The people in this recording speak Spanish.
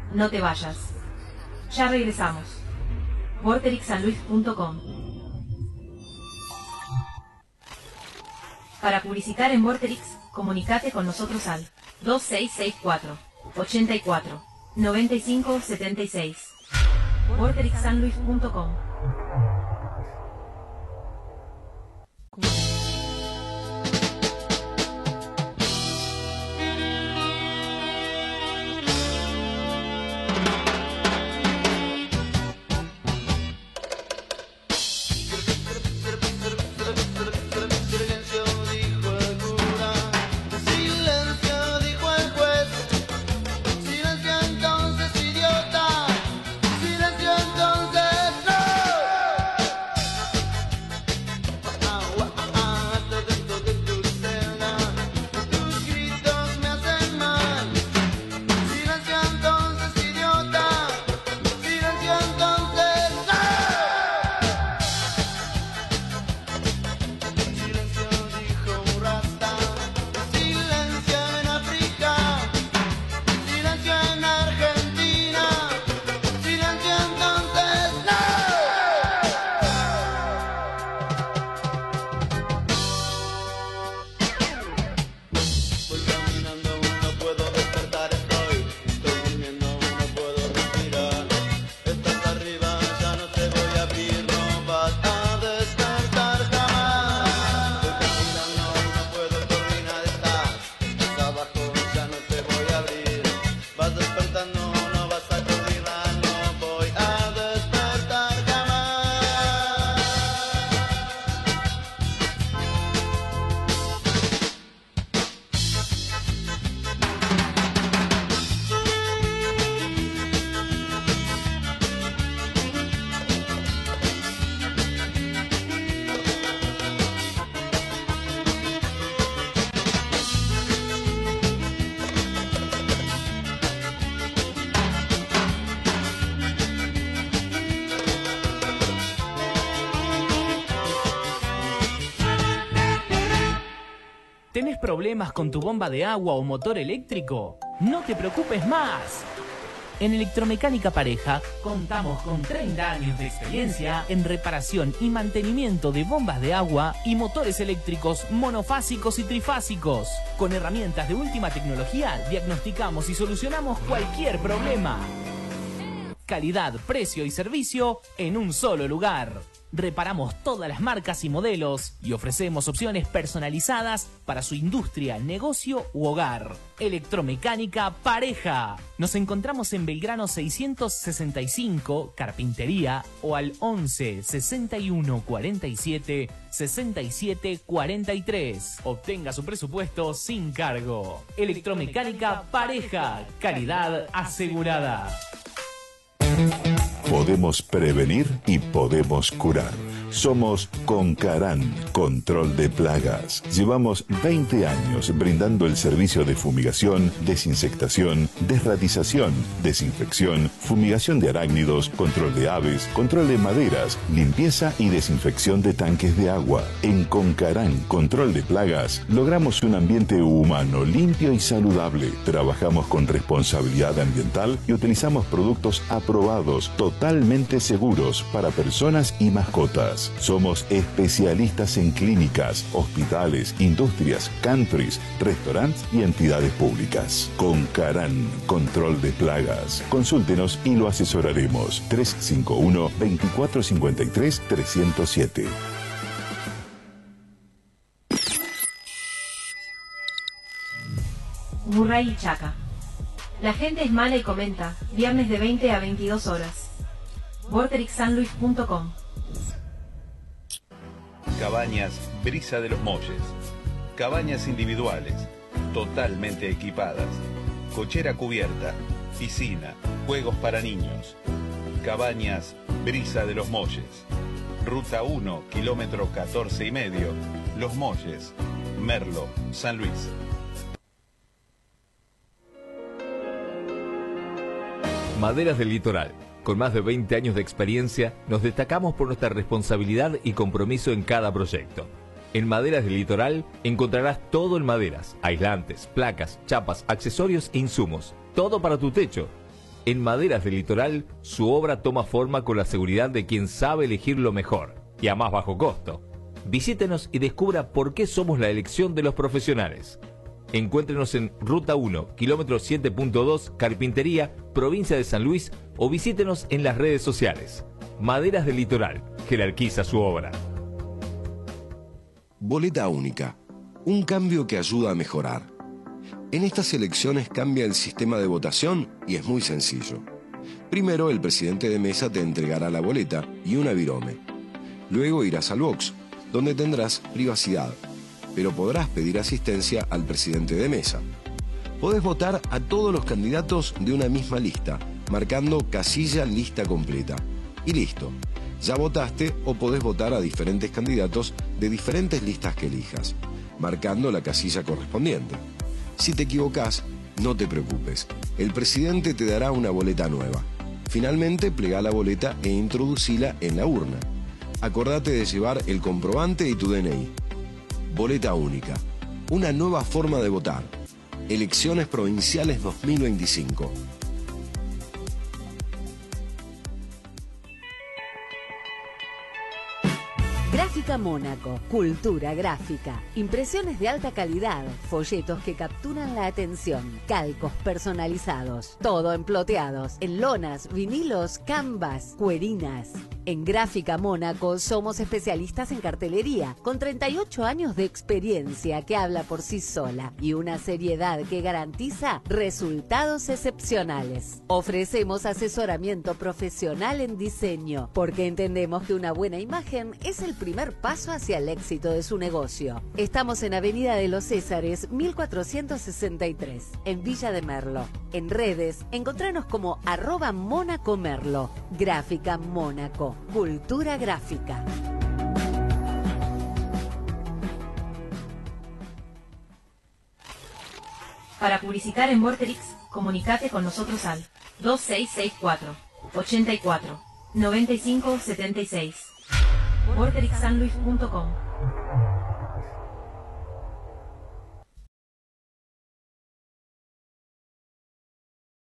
No te vayas. Ya regresamos. vorterixsanluis.com. Para publicitar en Vorterix, comunicate con nosotros al 2664 84 95 76. vorterixsanluis.com. ¿Tenés problemas con tu bomba de agua o motor eléctrico? ¡No te preocupes más! En Electromecánica Pareja contamos con 30 años de experiencia en reparación y mantenimiento de bombas de agua y motores eléctricos monofásicos y trifásicos. Con herramientas de última tecnología diagnosticamos y solucionamos cualquier problema. Calidad, precio y servicio en un solo lugar. Reparamos todas las marcas y modelos y ofrecemos opciones personalizadas para su industria, negocio u hogar. Electromecánica Pareja. Nos encontramos en Belgrano 665, Carpintería, o al 11 61 47 67 43. Obtenga su presupuesto sin cargo. Electromecánica Pareja. Calidad asegurada. Podemos prevenir y podemos curar. Somos Concarán, Control de Plagas. Llevamos 20 años brindando el servicio de fumigación, desinsectación, desratización, desinfección, fumigación de arácnidos, control de aves, control de maderas, limpieza y desinfección de tanques de agua. En Concarán, Control de Plagas, logramos un ambiente humano, limpio y saludable. Trabajamos con responsabilidad ambiental y utilizamos productos aprobados, totalmente seguros para personas y mascotas. Somos especialistas en clínicas, hospitales, industrias, countries, restaurantes y entidades públicas. Concarán, Control de Plagas. Consúltenos y lo asesoraremos. 351-2453-307. Murray y Chaca. La gente es mala y comenta. Viernes de 20 a 22 horas. vorterixsanluis.com. Cabañas Brisa de los Molles. Cabañas individuales, totalmente equipadas. Cochera cubierta, piscina, juegos para niños. Cabañas Brisa de los Molles. Ruta 1, kilómetro 14,5. Los Molles, Merlo, San Luis. Maderas del Litoral. Con más de 20 años de experiencia, nos destacamos por nuestra responsabilidad y compromiso en cada proyecto. En Maderas del Litoral encontrarás todo en maderas, aislantes, placas, chapas, accesorios e insumos. Todo para tu techo. En Maderas del Litoral, su obra toma forma con la seguridad de quien sabe elegir lo mejor y a más bajo costo. Visítenos y descubra por qué somos la elección de los profesionales. Encuéntrenos en Ruta 1, kilómetro 7.2, Carpintería, provincia de San Luis, o visítenos en las redes sociales. Maderas del Litoral, jerarquiza su obra. Boleta única, un cambio que ayuda a mejorar. En estas elecciones cambia el sistema de votación y es muy sencillo. Primero, el presidente de mesa te entregará la boleta y una virome. Luego irás al box, donde tendrás privacidad, pero podrás pedir asistencia al presidente de mesa. Podés votar a todos los candidatos de una misma lista, marcando casilla lista completa. Y listo, ya votaste o podés votar a diferentes candidatos de diferentes listas que elijas, marcando la casilla correspondiente. Si te equivocás, no te preocupes, el presidente te dará una boleta nueva. Finalmente, plegá la boleta e introducila en la urna. Acordate de llevar el comprobante y tu DNI. Boleta única, una nueva forma de votar. Elecciones Provinciales 2025. Gráfica Mónaco, cultura gráfica, impresiones de alta calidad, folletos que capturan la atención, calcos personalizados, todo emploteados, en lonas, vinilos, canvas, cuerinas. En Gráfica Mónaco somos especialistas en cartelería, con 38 años de experiencia que habla por sí sola y una seriedad que garantiza resultados excepcionales. Ofrecemos asesoramiento profesional en diseño, porque entendemos que una buena imagen es el primer paso hacia el éxito de su negocio. Estamos en Avenida de los Césares, 1463, en Villa de Merlo. En redes, encontranos como @MónacoMerlo. Gráfica Mónaco, cultura gráfica. Para publicitar en Vorterix, comunicate con nosotros al 2664 84 95 76. vorterixsanluis.com